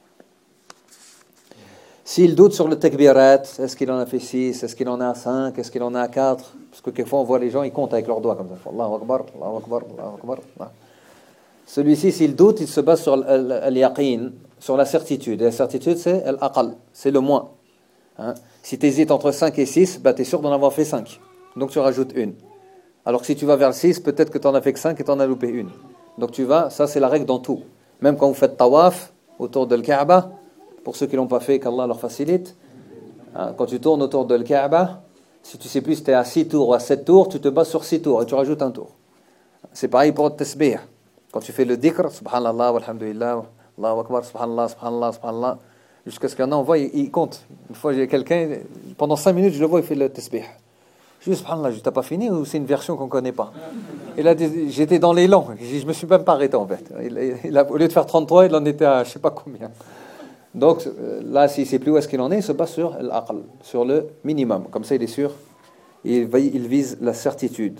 S'il doute sur le takbirat, est-ce qu'il en a fait six, est-ce qu'il en a cinq, est-ce qu'il en a quatre? Parce que quelquefois on voit les gens, ils comptent avec leurs doigts comme ça. Allahu Akbar, Allahu Akbar, Allahu Akbar. Celui-ci, s'il doute, il se base sur al-yaqin, sur la certitude. Et la certitude, c'est al-aqal, c'est le moins. Hein? Si tu hésites entre cinq et six, bah, tu es sûr d'en avoir fait cinq. Donc tu rajoutes une. Alors que si tu vas vers le six, peut-être que tu en as fait que cinq et tu en as loupé une. Donc tu vas, ça c'est la règle dans tout. Même quand vous faites tawaf autour de l'Kaaba, pour ceux qui ne l'ont pas fait, qu'Allah leur facilite, hein, quand tu tournes autour de l'Kaaba, si tu sais plus si tu es à six tours ou à sept tours, tu te bases sur six tours et tu rajoutes un tour. C'est pareil pour le tasbih. Quand tu fais le dhikr, subhanallah, walhamdulillah, Allahu Akbar, subhanallah, subhanallah, subhanallah, jusqu'à ce qu'un an, on voit, il, il compte. Une fois, j'ai quelqu'un, pendant cinq minutes, je le vois, il fait le tasbih. Je dis, subhanallah, tu n'as pas fini ou c'est une version qu'on ne connaît pas? Il a dit, j'étais dans l'élan, je ne me suis même pas arrêté en fait. Il, il a, au lieu de faire trente-trois, il en était à je ne sais pas combien. Donc là, s'il ne sait plus où est-ce qu'il en est, il se base sur l'aql, sur le minimum. Comme ça, il est sûr, il, il vise la certitude.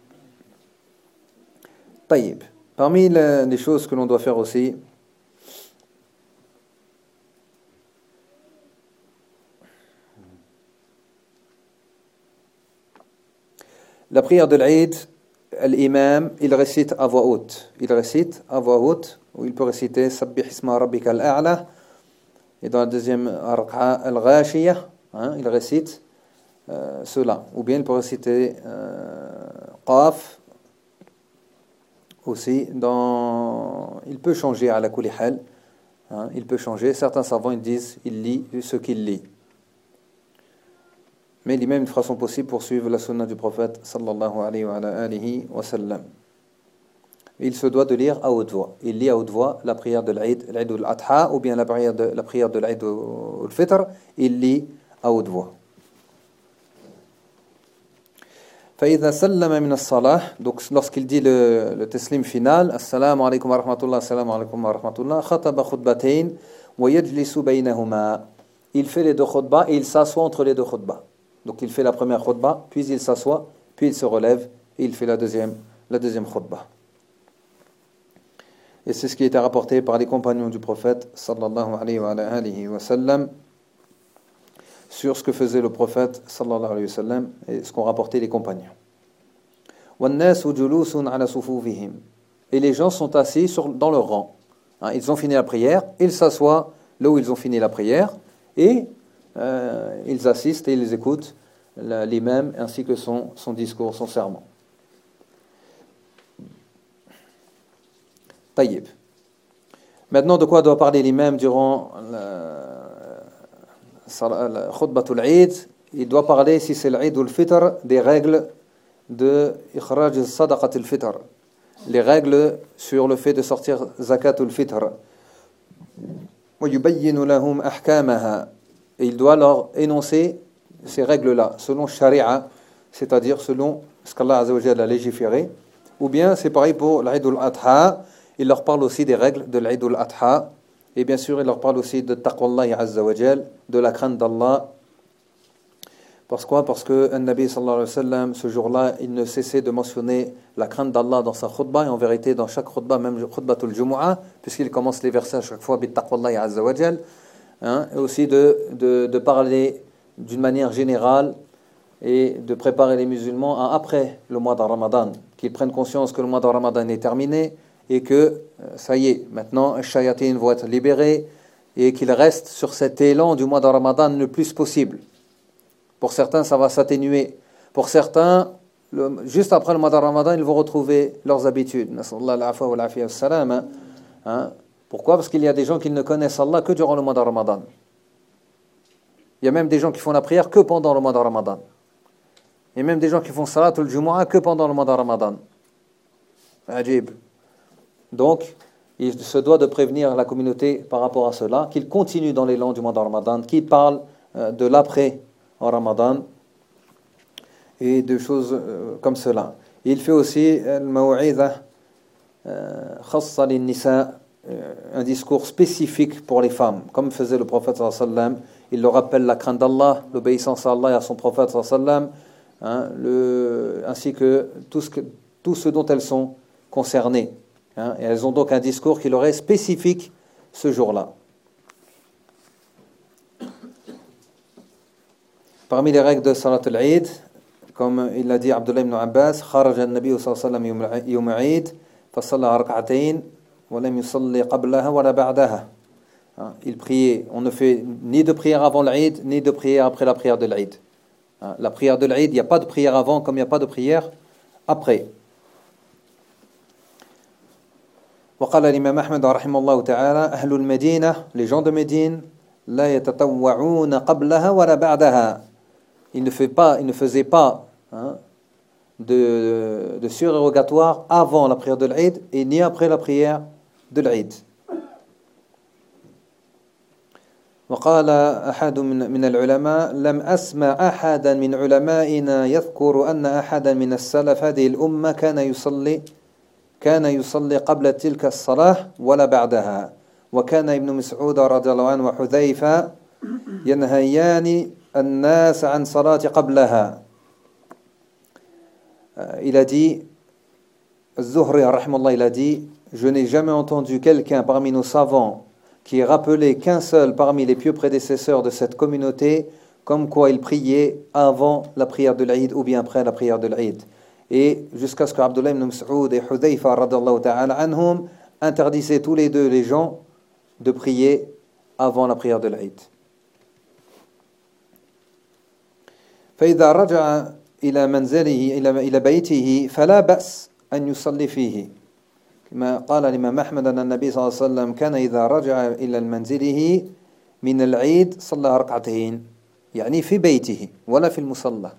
Taïb. Parmi les, les choses que l'on doit faire aussi, la prière de l'Aïd, l'imam, il récite à voix haute. Il récite à voix haute, ou il peut réciter Sabbih isma rabbika al-a'la. Et dans la deuxième arqa al-ghashiyah, hein, il récite euh, cela. Ou bien il peut réciter euh, Qaf. Aussi, dans... il peut changer à la kulli hal. Hein, il peut changer. Certains savants ils disent il lit ce qu'il lit. Mais l'imam fera son possible pour suivre la sunna du prophète sallallahu alayhi wa alihi wa sallam. Il se doit de lire à haute voix. Il lit à haute voix la prière de l'Aïd, l'Aïd al-Adha, ou bien la prière de, la prière de l'Aïd al-Fitr. Il lit à haute voix. فإذا سلم من الصلاة, donc lorsqu'il dit le, le taslim final, Assalamu alaykum wa rahmatullah, Assalamu alaykum wa rahmatullah, خطب خطبتين ويجلس بينهما. Il fait les deux khutbahs et il s'assoit entre les deux khutbahs. Donc il fait la première khutbah, puis il s'assoit, puis il se relève et il fait la deuxième, la deuxième khutbah. Et c'est ce qui était rapporté par les compagnons du prophète sallallahu alayhi wa alihi wa sallam sur ce que faisait le prophète sallallahu alayhi wa sallam et ce qu'ont rapporté les compagnons. وَالنَّاسُ جُلُوسٌ عَلَى صُفُوفِهِمْ. Et les gens sont assis sur, dans leur rang. Hein, ils ont fini la prière, ils s'assoient là où ils ont fini la prière et euh, ils assistent et ils écoutent l'imam ainsi que son, son discours, son sermon. Taïb. Maintenant, de quoi doit parler l'imam durant la khutbatul Eid? Il doit parler, si c'est l'Eid ou le Fitr, des règles de ikhraj sadaqat al-Fitr, les règles sur le fait de sortir zakat al-Fitr. ويبين لهم أحكامها. Et il doit leur énoncer ces règles-là, selon Sharia, c'est-à-dire selon ce qu'Allah Azza wa Jalla a légiféré. Ou bien, c'est pareil pour l'Eid al-Adha, il leur parle aussi des règles de l'Eid al-Adha. Et bien sûr, il leur parle aussi de taqwallahi Azza wa Jalla, de la crainte d'Allah. Parce quoi? Parce que le Nabi sallallahu alayhi wa sallam, ce jour-là, il ne cessait de mentionner la crainte d'Allah dans sa khutbah, et en vérité, dans chaque khutbah, même khutbatul Jumu'ah, puisqu'il commence les versets à chaque fois, bi taqwallahi Azza wa Jalla. Hein, et aussi de, de, de parler d'une manière générale et de préparer les musulmans à après le mois de Ramadan, qu'ils prennent conscience que le mois de Ramadan est terminé et que ça y est, maintenant les shayatin vont être libérés et qu'ils restent sur cet élan du mois de Ramadan le plus possible. Pour certains, ça va s'atténuer. Pour certains, le, juste après le mois de Ramadan, ils vont retrouver leurs habitudes. Hein? Pourquoi? Parce qu'il y a des gens qui ne connaissent Allah que durant le mois de Ramadan. Il y a même des gens qui font la prière que pendant le mois de Ramadan. Il y a même des gens qui font salat ou le Jumu'ah que pendant le mois de Ramadan. Ajib. Donc, il se doit de prévenir la communauté par rapport à cela, qu'ils continuent dans l'élan du mois de Ramadan, qu'ils parlent euh, de l'après en Ramadan et de choses euh, comme cela. Il fait aussi al-maw'idha khassa lin-nisa, un discours spécifique pour les femmes, comme faisait le prophète sallallahu alayhi wa sallam. Il leur rappelle la crainte d'Allah, l'obéissance à Allah et à son prophète sallallahu alayhi wa sallam, hein, le, ainsi que tout, ce que tout ce dont elles sont concernées. Hein, et elles ont donc un discours qui leur est spécifique ce jour-là. Parmi les règles de Salat al-Eid, comme il l'a dit Abdullah ibn Abbas, خرج النبي صلى الله عليه وسلم يوم عيد فصلى ركعتين ولم يصلي قبلها ولا بعدها. Il priait, on ne fait ni de prière avant l'Eid, ni de prière après la prière de l'Eid. La prière de l'Eid, il n'y a pas de prière avant, comme il n'y a pas de prière après. وقال الإمام أحمد رحمه الله تعالى أهل المدينة, les gens de Médine, لا يتطوعون قبلها ولا بعدها. Ils ne faisaient pas, ils ne faisaient pas hein, de, de surérogatoire avant la prière de l'Eid et ni après la prière de l'Eid. وقال أحد من من العلماء لم أسمع أحدا من علمائنا يذكر أن أحدا من السلف هذه الأمة كان يصلي كان يصلي قبل تلك الصلاة ولا بعدها وكان ابن مسعود رضي الله عنه وحذيفة ينهيان الناس عن صلاة قبلها. Il a dit, Zuhri rahimahullah, il a dit, je n'ai jamais entendu quelqu'un parmi nos savants qui rappelait qu'un seul parmi les pieux prédécesseurs de cette communauté, comme quoi il priait avant la prière de l'Eid ou bien après la prière de l'Eid. Et jusqu'à ce que Abdullah ibn Mas'ud et Hudayfa radallahu ta'ala anhum interdisaient tous les deux les gens de prier avant la prière de l'Eid. فإذا رجع إلى منزله إلى إلى بيته فلا بأس أن يصلي فيه. كما قال الإمام أحمد أن النبي صلى الله عليه وسلم كان إذا رجع إلى منزله من العيد صلى ركعتين يعني في بيته ولا في المصلى.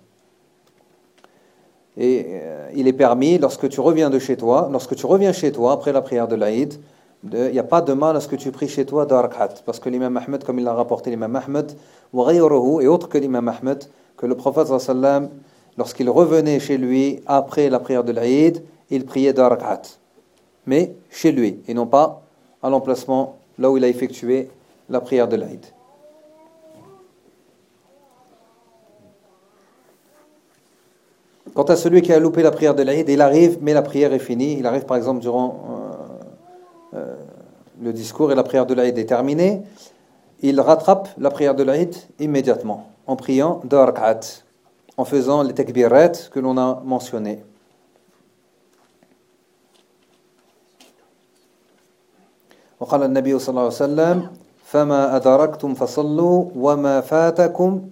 Et il est permis lorsque tu reviens de chez toi, lorsque tu reviens chez toi après la prière de l'Aïd, il n'y a pas de mal à ce que tu pries chez toi de rak'at, parce que l'imam Ahmed, comme il l'a rapporté l'imam Ahmed, et autre que l'imam Ahmed, que le prophète sallallahu alayhi wa sallam, lorsqu'il revenait chez lui après la prière de l'Aïd, il priait de rak'at, mais chez lui, et non pas à l'emplacement là où il a effectué la prière de l'Aïd. Quant à celui qui a loupé la prière de l'Aïd, il arrive, mais la prière est finie. Il arrive par exemple durant euh, euh, le discours et la prière de l'Aïd est terminée. Il rattrape la prière de l'Aïd immédiatement, en priant deux rak'at, en faisant les takbirat que l'on a mentionnés. وقال النبي صلى الله عليه وسلم فما أدركتم فصلوا وما فاتكم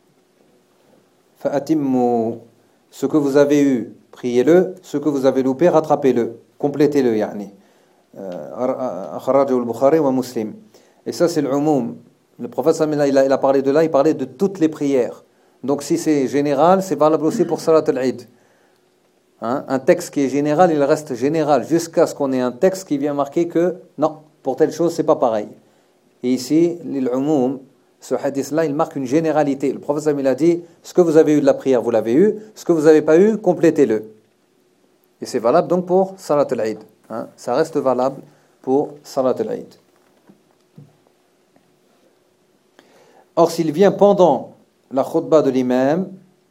فأتموا. Ce que vous avez eu, priez-le. Ce que vous avez loupé, rattrapez-le. Complétez-le, yani. Akhrajahu al-Bukhari wa Muslim. Et ça, c'est l'umum. Le prophète, il a, il a parlé de là, il parlait de toutes les prières. Donc, si c'est général, c'est valable aussi pour Salat al-Eid. Hein? Un texte qui est général, il reste général, jusqu'à ce qu'on ait un texte qui vient marquer que, non, pour telle chose, c'est pas pareil. Et ici, l'umum, ce hadith-là, il marque une généralité. Le prophète il a dit, ce que vous avez eu de la prière, vous l'avez eu. Ce que vous n'avez pas eu, complétez-le. Et c'est valable donc pour Salat al-Eid. Hein? Ça reste valable pour Salat al-Eid. Or, s'il vient pendant la khutbah de l'imam,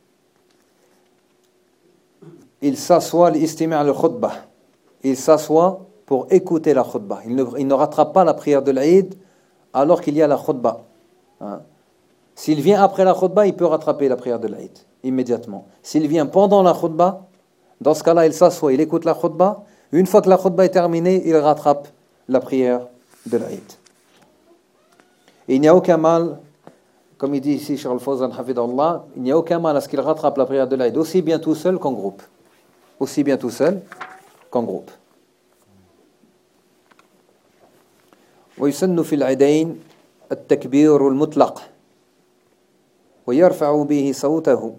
il s'assoit l'istima' al-khutbah. Il s'assoit pour écouter la khutbah. Il ne, il ne rattrape pas la prière de l'Eid alors qu'il y a la khutbah. Hein. S'il vient après la khutbah, il peut rattraper la prière de l'Aïd immédiatement. S'il vient pendant la khutbah, dans ce cas-là, il s'assoit, il écoute la khutbah. Une fois que la khutbah est terminée, il rattrape la prière de l'Aïd. Et il n'y a aucun mal, comme il dit ici Cheikh Al-Fawzan Hafidahullah, il n'y a aucun mal à ce qu'il rattrape la prière de l'Aïd, aussi bien tout seul qu'en groupe. Aussi bien tout seul qu'en groupe. ويسن في العيدين التكبير المطلق ويرفع به صوته.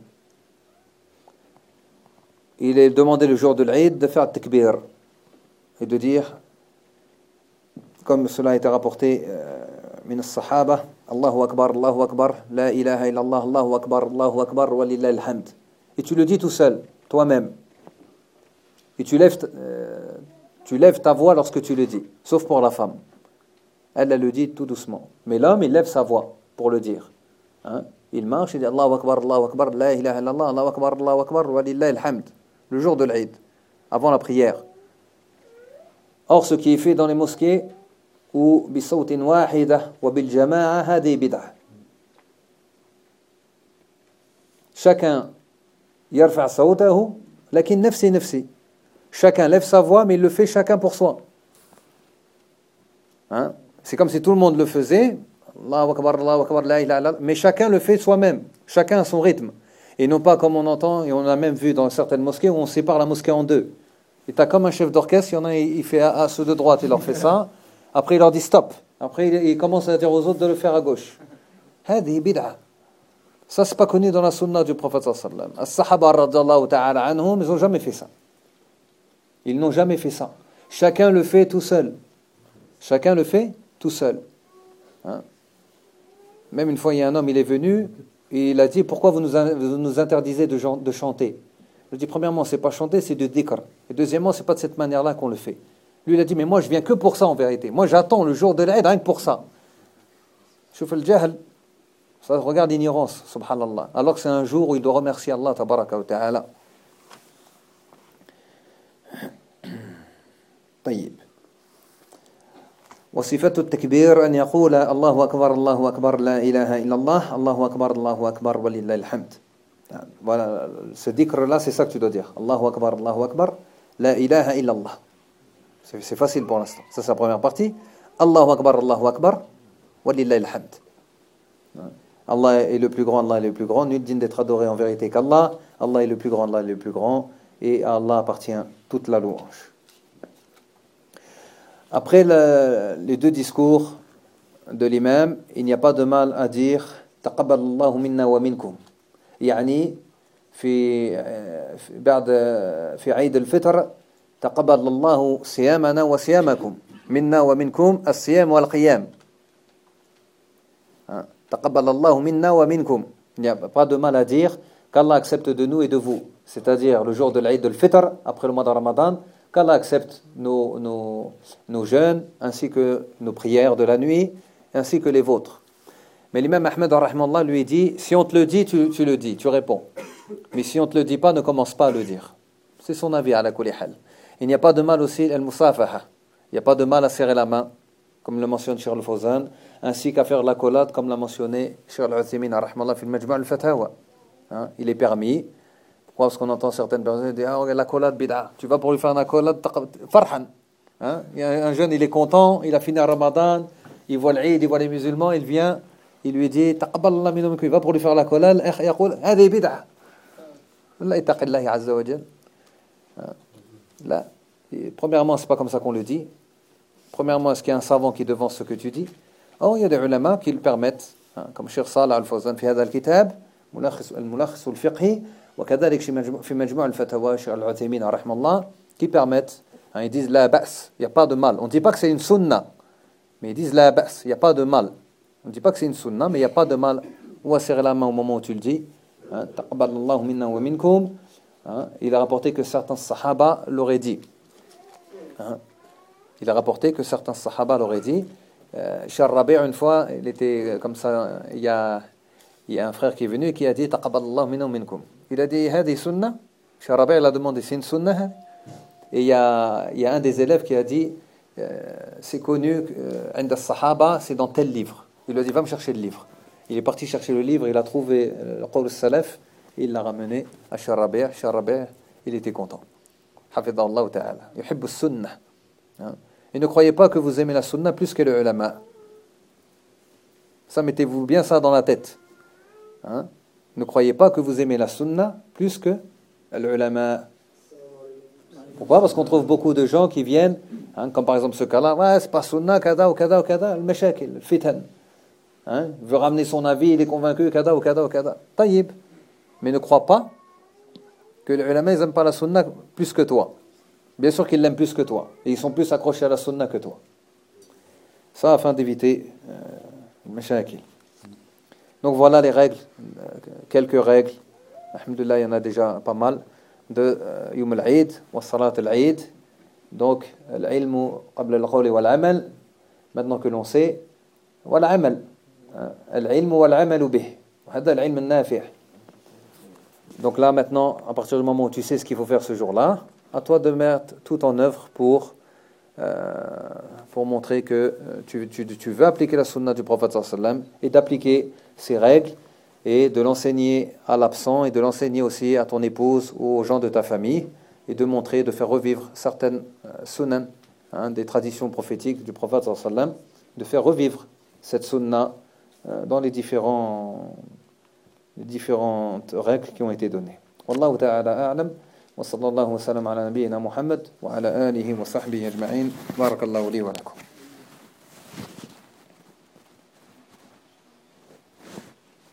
Il est demandé le jour de l'Aïd de faire le takbir et de dire, comme cela a été rapporté من الصحابة, Allahu Akbar, Allahu Akbar, La ilaha illallah, Allahu Akbar, Allahu Akbar, Walillahi alhamd. Et tu le dis tout seul, toi-même. Et tu lèves, euh, tu lèves ta voix lorsque tu le dis, sauf pour la femme. Elle, elle le dit tout doucement. Mais l'homme, il lève sa voix pour le dire. Hein? Il marche, il dit Allahu Akbar, Allahu Akbar, La ilaha illallah, Allahu Akbar, Allahu Akbar, Walillahi alhamd. Le jour de l'Aïd, avant la prière. Or, ce qui est fait dans les mosquées, ou بصوت واحدة وبالجماعة هذه بدعة. Chacun يرفع صوته لكن نفسي نفسي. Chacun lève sa voix, mais il le fait chacun pour soi. Hein? C'est comme si tout le monde le faisait, Allahu Akbar, Allahu Akbar, la ilaha illallah, mais chacun le fait soi-même, chacun à son rythme. Et non pas comme on entend, et on a même vu dans certaines mosquées où on sépare la mosquée en deux. Et tu as comme un chef d'orchestre, il y en a, il fait à, à ceux de droite, il leur fait ça. Après, il leur dit stop. Après, il, il commence à dire aux autres de le faire à gauche. هذه بدعة. Ça, c'est pas connu dans la sunna du prophète sallallahu alayhi wa sallam. As-sahaba radiyallahu ta'ala anhum, ils n'ont jamais fait ça. Ils n'ont jamais fait ça. Chacun le fait tout seul. Chacun le fait tout seul. Hein? Même une fois, il y a un homme, il est venu, et il a dit, pourquoi vous nous, vous nous interdisez de, de chanter? Je dis, premièrement, c'est pas chanter, c'est du dhikr. Et deuxièmement, c'est pas de cette manière-là qu'on le fait. Lui, il a dit, mais moi, je viens que pour ça, en vérité. Moi, j'attends le jour de l'Aïd, rien que pour ça. Chouf al-jahl, ça regarde l'ignorance, subhanallah. Alors que c'est un jour où il doit remercier Allah, tabaraka wa ta'ala. طيب. وصفة التكبير أن يقول الله أكبر الله أكبر لا إله إلا الله الله أكبر الله أكبر ولله الحمد. Voilà, ce dhikr-là, c'est ça que tu dois dire. Allahu Akbar, Allahu Akbar, la ilaha illallah. C'est, c'est facile pour l'instant. Ça, c'est la première partie. Allahu Akbar, Allahu Akbar, walillahi alhamd. Allah est le plus grand, Allah est le plus grand. Nul digne d'être adoré en vérité qu'Allah. Allah est le plus grand, Allah est le plus grand. Et à Allah appartient toute la louange. Après le, les deux discours de l'imam, il n'y a pas de mal à dire تقبل الله منا ومنكم. يعني في بعد في عيد الفطر تقبل الله صيامنا وصيامكم منا ومنكم الصيام والقيام. تقبل الله منا ومنكم. Il n'y a pas de mal à dire qu'Allah accepte de nous et de vous. C'est-à-dire le jour de l'Aïd al-Fitr, après le mois de Ramadan, qu'Allah accepte nos, nos, nos jeûnes, ainsi que nos prières de la nuit, ainsi que les vôtres. Mais l'imam Ahmed rahimahullah lui dit, si on te le dit, tu, tu le dis, tu réponds. Mais si on ne te le dit pas, ne commence pas à le dire. C'est son avis à la kulli hal. Il n'y a pas de mal aussi al-musafaha. Il n'y a pas de mal à serrer la main, comme le mentionne Cheikh Al-Fawzan, ainsi qu'à faire l'accolade, comme l'a mentionné Cheikh Al-Uthaymin rahimahullah fi al-Majmu' al-Fatawa. Hein, il est permis. Pourquoi? Parce qu'on entend certaines personnes dire, ah, l'accolade bid'a. Tu vas pour lui faire une accolade, farhan. Hein? Il y a un jeune, il est content, il a fini à Ramadan, il voit l'Eid, il voit les musulmans, il vient, il lui dit, taqabbalallah minhum, il va pour lui faire l'accolade, il يقول هذه بدعة. لا يتقي الله عز وجل. Là, premièrement, c'est pas comme ça qu'on le dit. Premièrement, est-ce qu'il y a un savant qui devance ce que tu dis? Oh, il y a des ulama qui le permettent, hein, comme Cheikh Salih Al-Fawzan في هذا الكتاب الملخص الفقهي وكذلك في مجموع الفتاوى Cheikh Al-Uthaymin رحمه الله qui permettent, hein, ils disent la ba's, il n'y a pas de mal. On ne dit pas que c'est une sunna, mais ils disent la ba's, il n'y a pas de mal. On ne dit pas que c'est une sunna, mais il n'y a pas de mal. On va serrer la main au moment où tu le dis. Taqabbalallahu minna wa minkum. Il a rapporté que certains sahaba l'auraient dit. Hein? Il a rapporté que certains sahaba l'auraient dit. Cheikh Rabi' une fois, il était comme ça, il y a, il y a un frère qui est venu et qui a dit Taqabbalallahu minna wa minkum. Il a dit hadi sunna. Cheikh Rabi' il a demandé c'est une sunna. Et il y a, il y a un des élèves qui a dit euh, c'est connu, عند الصحابة, c'est dans tel livre. Il lui a dit va me chercher le livre. Il est parti chercher le livre, il a trouvé le qawl al-salaf, il l'a ramené à Cheikh Rabi'. Cheikh Rabi', il était content. Hafidhahullah ta'ala. Yuhibbu as-sunnah. Et ne croyez pas que vous aimez la sunna plus que le ulama. Ça, mettez-vous bien ça dans la tête. Hein? Ne croyez pas que vous aimez la sunna plus que l'ulama. Pourquoi? Parce qu'on trouve beaucoup de gens qui viennent, hein, comme par exemple ce cas-là, ouais, c'est pas sunna, kada ou kada ou kada, le mashakil, le fitan. Hein? Il veut ramener son avis, il est convaincu, kada ou kada ou kada. Taïb. Mais ne crois pas que les ulama, ils n'aiment pas la sunna plus que toi. Bien sûr qu'ils l'aiment plus que toi. Et ils sont plus accrochés à la sunna que toi. Ça afin d'éviter euh, le mashakil. Donc voilà les règles, euh, quelques règles. Alhamdulillah, il y en a déjà pas mal. De Yom al-Eid, wa Salat al-Eid. Donc, l'ilmu qabla al-qawli wal-amal. Maintenant que l'on sait, wal-amal. L'ilmu wal-amalu bih. Hada al-ilm al-nafi'. Donc là, maintenant, à partir du moment où tu sais ce qu'il faut faire ce jour-là, à toi de mettre tout en œuvre pour, euh, pour montrer que tu, tu, tu veux appliquer la sunna du prophète sallallahu alayhi wa sallam et d'appliquer ses règles et de l'enseigner à l'absent et de l'enseigner aussi à ton épouse ou aux gens de ta famille et de montrer, de faire revivre certaines euh, sunan, hein, des traditions prophétiques du prophète sallallahu alayhi wa sallam, de faire revivre cette sunna euh, dans les différents les différentes règles qui ont été données. Wallahu ta'ala a'lam wa sallallahu wa sallam ala nabiyyina Muhammad wa ala alihi wa sahbihi ajma'in. Barakallahu li wa lakum.